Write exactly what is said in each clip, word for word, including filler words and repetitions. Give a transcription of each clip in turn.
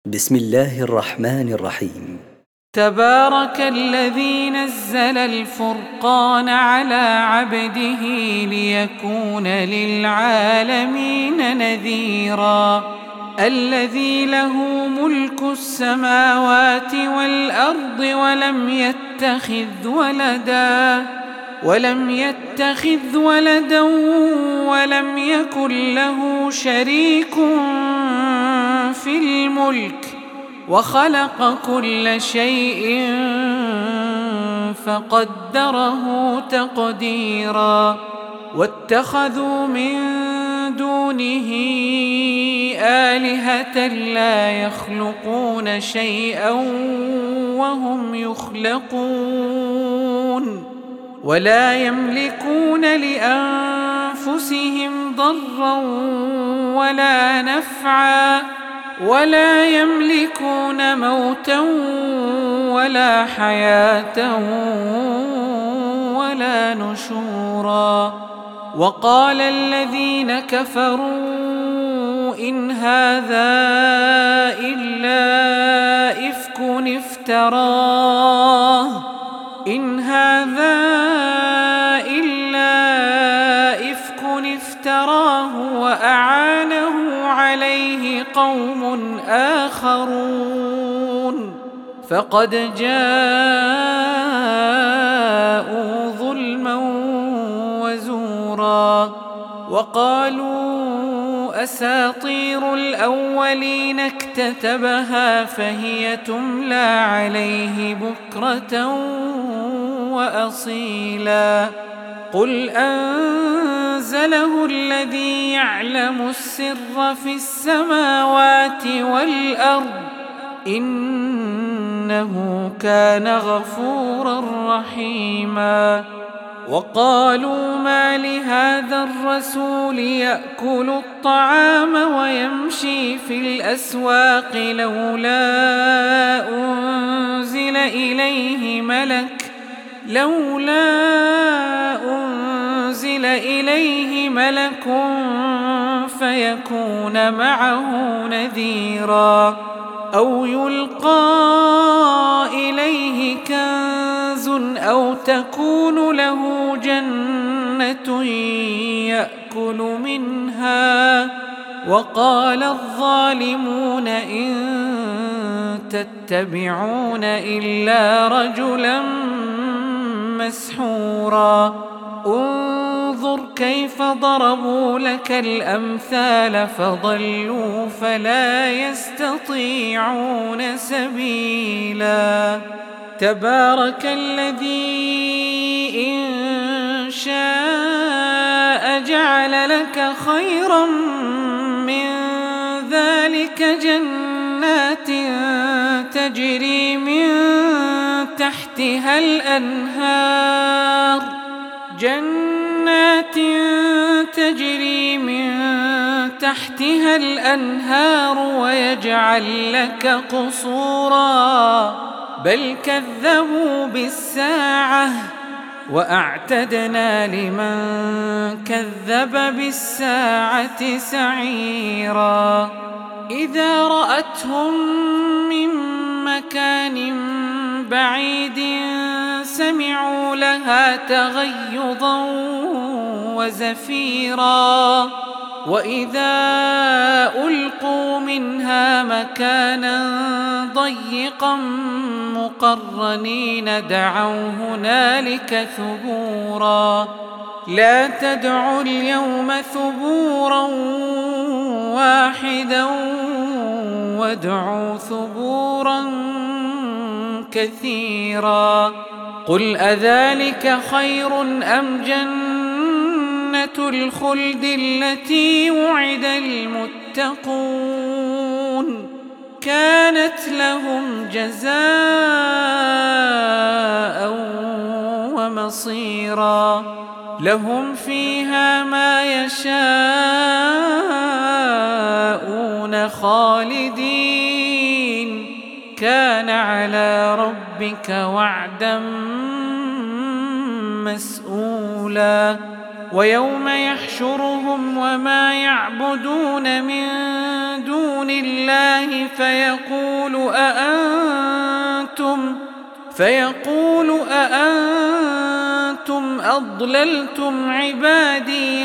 بسم الله الرحمن الرحيم. تبارك الذي نزل الفرقان على عبده ليكون للعالمين نذيرا. الذي له ملك السماوات والأرض ولم يتخذ ولدا ولم يتخذ ولدا ولم يكن له شريك في الملك وخلق كل شيء فقدره تقديرا. واتخذوا من دونه آلهة لا يخلقون شيئا وهم يخلقون ولا يملكون لأنفسهم ضرا ولا نفعا ولا يملكون موتا ولا حياة ولا نشورا. وقال الذين كفروا إن هذا إلا إفك افتراه إن هذا إلا إفك افتراه وأعانه عليه قوم آخرون فقد جاءوا ظلما وزورا. وقالوا أساطير الأولين اكتتبها فهي تملى عليه بكرة وأصيلا. قل أنزله الذي يعلم السر في السماوات والأرض إنه كان غفورا رحيما. وقالوا ما لهذا الرسول يأكل الطعام ويمشي في الأسواق لولا أنزل إليه ملك لولا أنزل إليه ملك فيكون معه نذيرا أو يلقى إليه كنز أو تكون له جنة يأكل منها. وقال الظالمون إن تتبعون إلا رجلا مسحورا. انظر كيف ضربوا لك الأمثال فضلوا فلا يستطيعون سبيلا. تبارك الذي إن شاء جعل لك خيرا من ذلك جنات تجري من تحتها الأنهار جنات تجري من تحتها الأنهار ويجعل لك قصورا بل كذبوا بالساعة وأعتدنا لمن كذب بالساعة سعيرا. إذا رأتهم من مكان بعيد سمعوا لها تغيظا وزفيرا وإذا ألقوا منها مكانا ضيقا مقرنين دعوا هنالك ثبورا. لا تدعوا اليوم ثبورا واحدا وادعوا ثبورا كثيرا. قل أذلك خير أم جنة الخلد التي وعد المتقون كانت لهم جزاء ومصيرا. لهم فيها ما يشاءون خالدين كان على ربك وعدا مسؤولا. ويوم يحشرهم وما يعبدون من دون الله فيقول أأنتم فيقول أأنتم أضللتم عبادي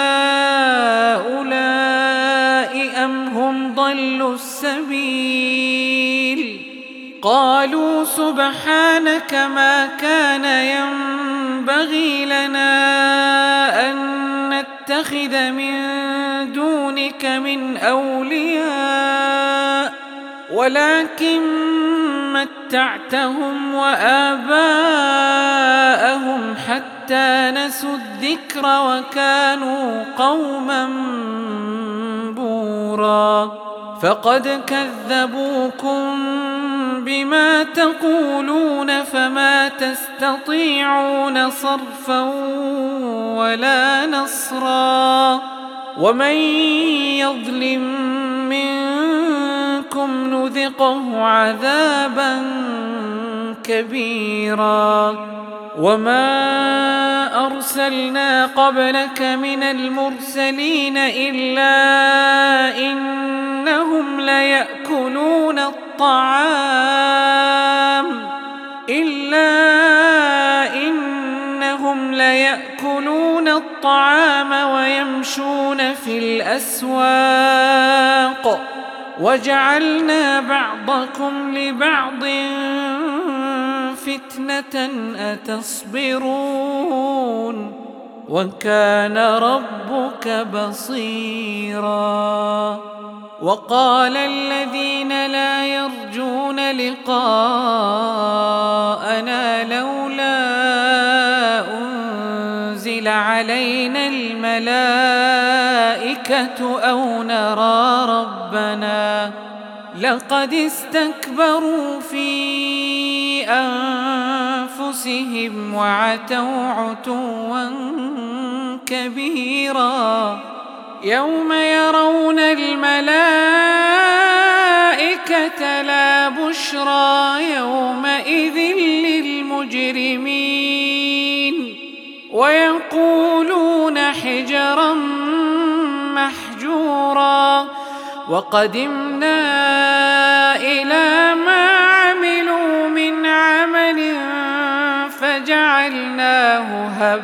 هؤلاء أم هم ضلوا السبيل قالوا سبحانك ما كان ينبغي لنا أن نتخذ من دونك من أولياء ولكن متعتهم وآباءهم حتى نسوا الذكر وكانوا قوما بورا فقد كذبوكم بما تقولون فما تستطيعون صرفا ولا نصرا ومن يظلم منكم نذقه عذابا كبيرا وما أرسلنا قبلك من المرسلين إلا إنهم ليأكلون الطعام إلا إنهم ليأكلون الطعام ويمشون في الأسواق وجعلنا بعضكم لبعض فتنة أتصبرون وكان ربك بصيرا وقال الذين لا يرجون لقاءنا لولا أنزل علينا الملائكة أو نرى ربنا لقد استكبروا في أنفسهم وعتوا عتوا كبيرا يوم يرون الملائكة لا بشرى يومئذ للمجرمين ويقولون حجرا محجورا وقدمنا إلى ما عملوا من عمل فجعلناه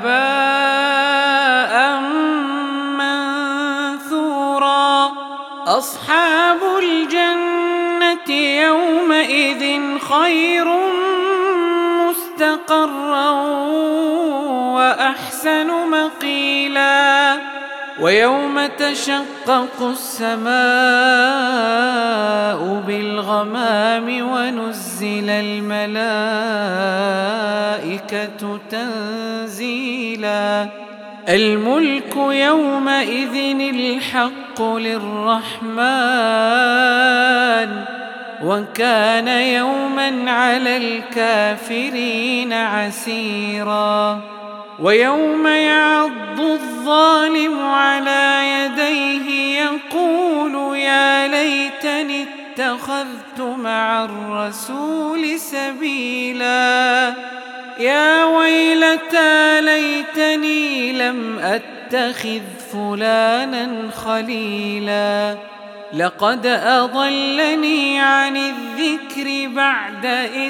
هباء منثورا أصحاب الجنة يومئذ خير مستقرا وأحسن مقيلا ويوم تشقق السماء بالغمام ونزل الملائكة تنزيلا الملك يومئذ الحق للرحمن وكان يوما على الكافرين عسيرا ويوم يعض الظالم على يديه يقول يا ليتني اتخذت مع الرسول سبيلا يا ويلتى ليتني لم أتخذ فلانا خليلا لقد أضلني عن الذكر بعد إذ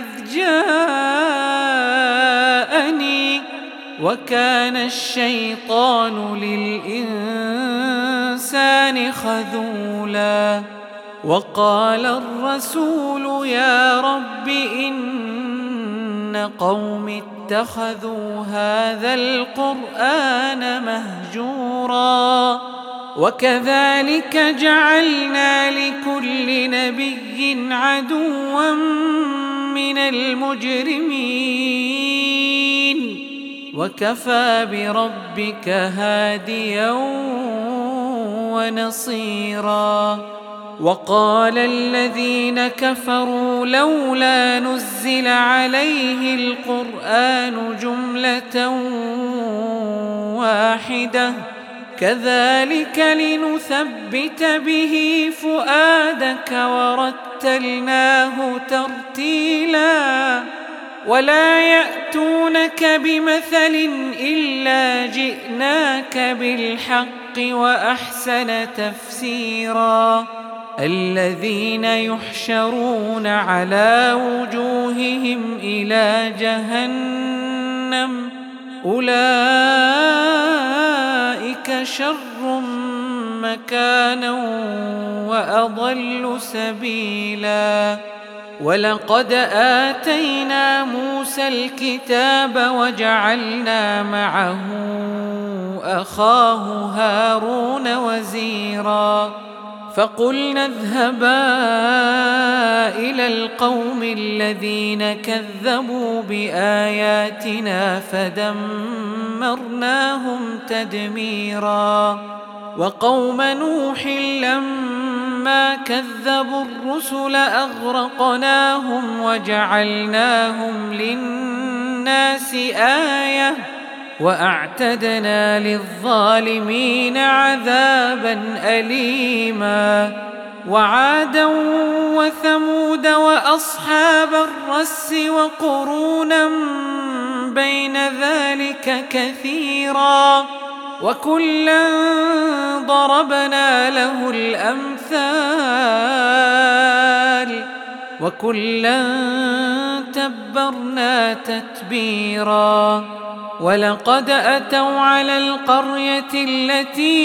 جاءني وكان الشيطان للإنسان خذولا وقال الرسول يا رب إن قوم اتخذوا هذا القرآن مهجورا وكذلك جعلنا لكل نبي عدوا من المجرمين وكفى بربك هاديا ونصيرا وقال الذين كفروا لولا نزل عليه القرآن جملة واحدة كذلك لنثبت به فؤادك ورتلناه ترتيلا ولا يأتونك بمثل إلا جئناك بالحق وأحسن تفسيرا الذين يحشرون على وجوههم إلى جهنم أولئك شر مكانا وأضل سبيلا ولقد آتينا موسى الكتاب وجعلنا معه أخاه هارون وزيرا فقلنا اذهبا إلى القوم الذين كذبوا بآياتنا فدمرناهم تدميرا وقوم نوح لما كذبوا الرسل أغرقناهم وجعلناهم للناس آية وأعتدنا للظالمين عذابا أليما وعادا وثمود وأصحاب الرس وقرونا بين ذلك كثيرا وكلا ضربنا له الأمثال وكلا تبرنا تتبيرا ولقد أتوا على القرية التي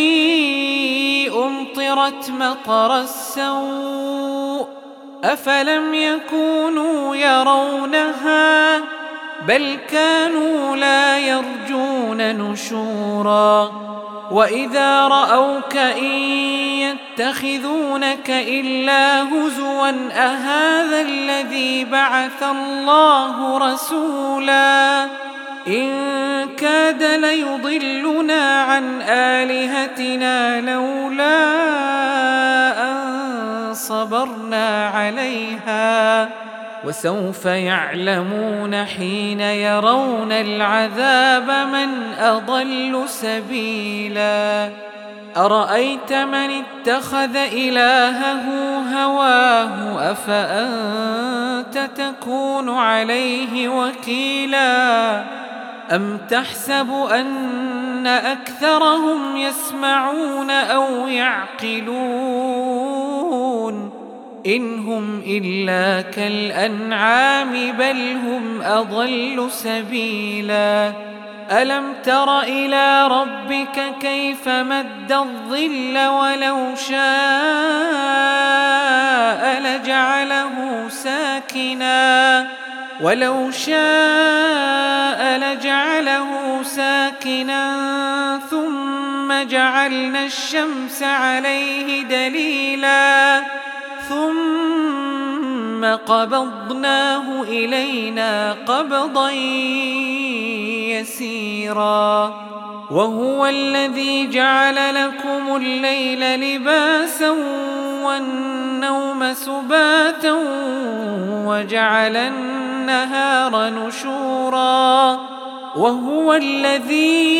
أمطرت مطر السوء أفلم يكونوا يرونها بل كانوا لا يرجون نشورا وإذا رأوك إن يتخذونك إلا هزوا أهذا الذي بعث الله رسولا إن كاد ليضلنا عن آلهتنا لولا أن صبرنا عليها وسوف يعلمون حين يرون العذاب من أضل سبيلا أرأيت من اتخذ إلهه هواه أفأنت تكون عليه وكيلا أم تحسب أن أكثرهم يسمعون أو يعقلون إن هم إلا كالأنعام بل هم أضل سبيلا ألم تر إلى ربك كيف مد الظل ولو شاء لجعله ساكنا ولو شاء لجعله ساكنا ثم جعلنا الشمس عليه دليلا ثم قبضناه إلينا قبضا يسيرا وهو الذي جعل لكم الليل لباسا والنوم سباتا وجعل النهار نشورا وهو الذي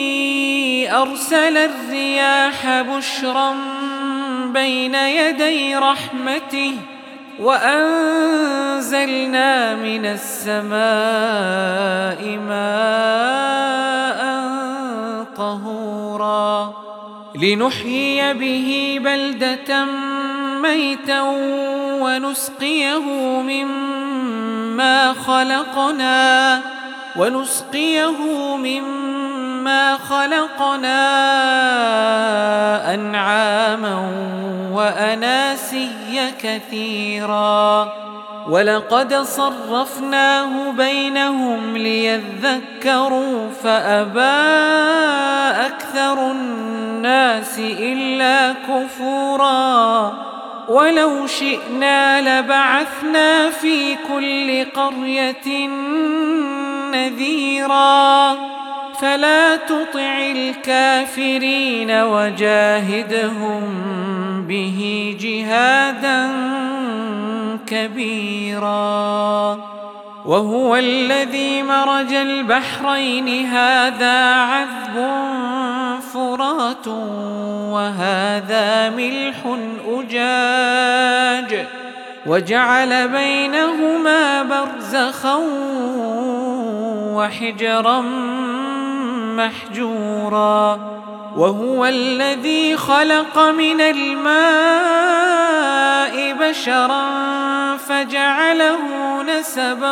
أرسل الرياح بشرا بين يدي رحمته وأنزلنا من السماء ماء طهورا لنحيي به بلدة ميتا ونسقيه مما خلقنا ونسقيه مما خلقنا أنعاما وأناسيا كثيرا ولقد صرفناه بينهم ليذكروا فأبى أكثر الناس إلا كفورا ولو شئنا لبعثنا في كل قرية نذيرا فلا تطع الكافرين وجاهدهم به جهادا كبيرا وهو الذي مرج البحرين هذا عذب فرات وهذا ملح أجاج وجعل بينهما برزخا وحجرا محجورا وهو الذي خلق من الماء بشرا فجعله نسبا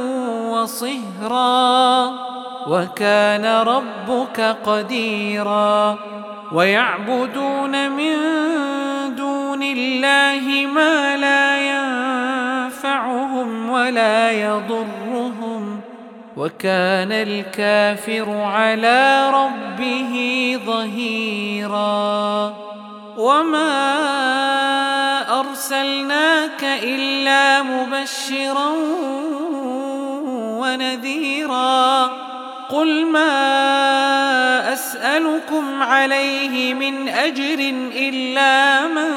وصهرا وكان ربك قديرا ويعبدون من دون الله ما لا ينفعهم ولا يضرهم وكان الكافر على ربه ظهيرا وما أرسلناك إلا مبشرا ونذيرا قل ما أسألكم عليه من أجر إلا من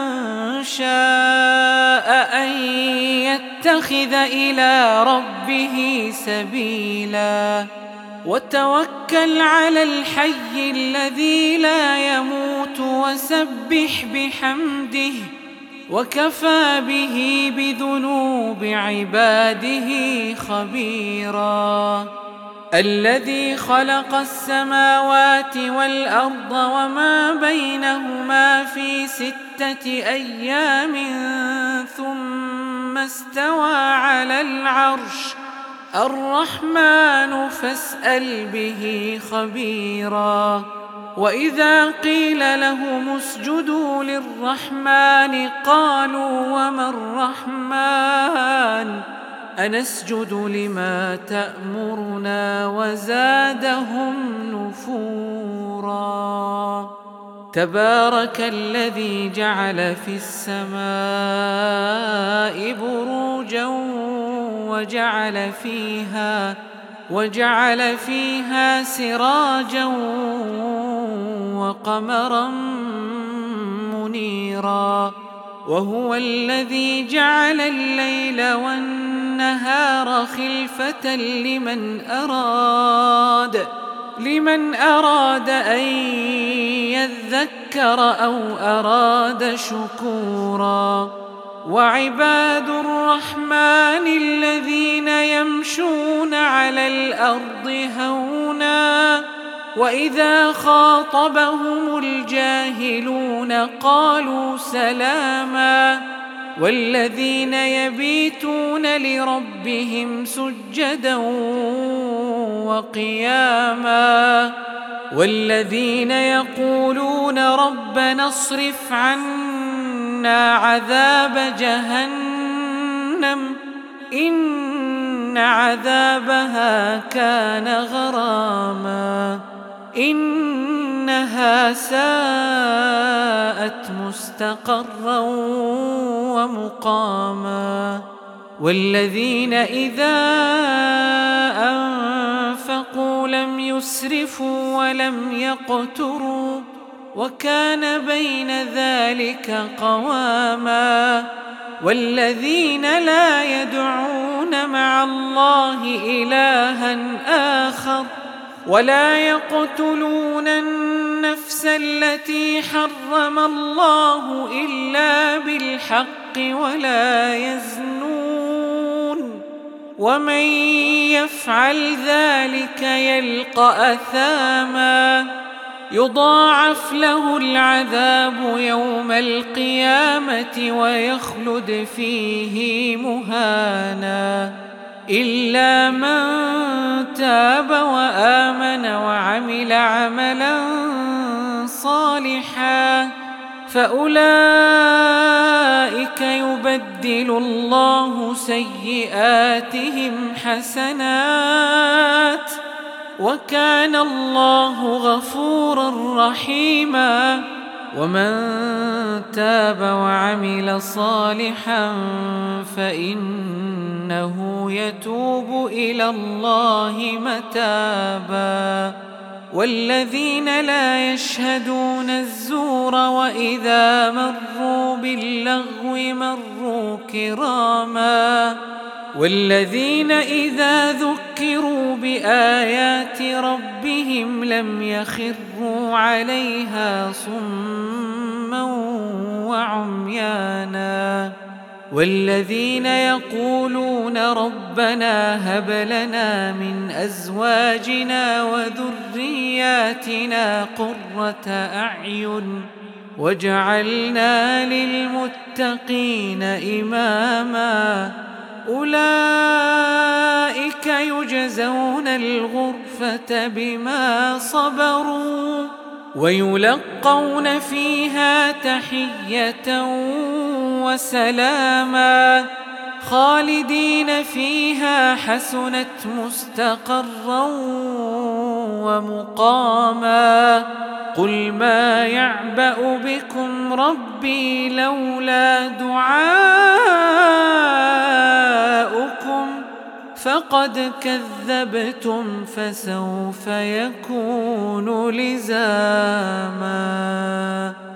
شاء أن يتخذ إلى ربه سبيلا وتوكل على الحي الذي لا يموت وسبح بحمده وكفى به بذنوب عباده خبيرا الذي خلق السماوات والأرض وما بينهما في ستة أيام ثم استوى على العرش الرحمن فاسأل به خبيرا وإذا قيل لهم اسجدوا للرحمن قالوا وما الرحمن أنسجد لما تأمرنا وزادهم نفورا تبارك الذي جعل في السماء بروجا وجعل فيها وجعل فيها سراجا وقمرا منيرا وهو الذي جعل الليل والنهار خلفة لمن أراد لمن أراد أن يذكر أو أراد شكورا وعباد الرحمن الذين يمشون على الأرض هونا وإذا خاطبهم الجاهلون قالوا سلاما والذين يبيتون لربهم سجدا وقياما والذين يقولون ربنا اصرف عنا عذاب جهنم إن عذابها كان غراما إنها ساءت مستقرا ومقاما والذين إذا أنفقوا لم يسرفوا ولم يقتروا وكان بين ذلك قواما والذين لا يدعون مع الله إلها آخر ولا يقتلون النفس التي حرم الله إلا بالحق ولا يزنون ومن يفعل ذلك يلقى أثاما يضاعف له العذاب يوم القيامة ويخلد فيه مهانا إلا من تاب وآمن وعمل عملا صالحا فأولئك يبدل الله سيئاتهم حسنات وكان الله غفورا رحيما ومن تاب وعمل صالحا فإنه يتوب إلى الله متابا والذين لا يشهدون الزور وإذا مروا باللغو مروا كراما والذين إذا ذكروا بآيات ربهم لم يخروا عليها صما وعميانا والذين يقولون ربنا هب لنا من أزواجنا وذرياتنا قرة أعين واجعلنا للمتقين إماما أولئك يجزون الغرفة بما صبروا ويلقون فيها تحية وسلاما خالدين فيها حسنت مستقرا ومقاما قل ما يعبأ بكم ربي لولا دعاؤكم فقد كذبتم فسوف يكون لزاما.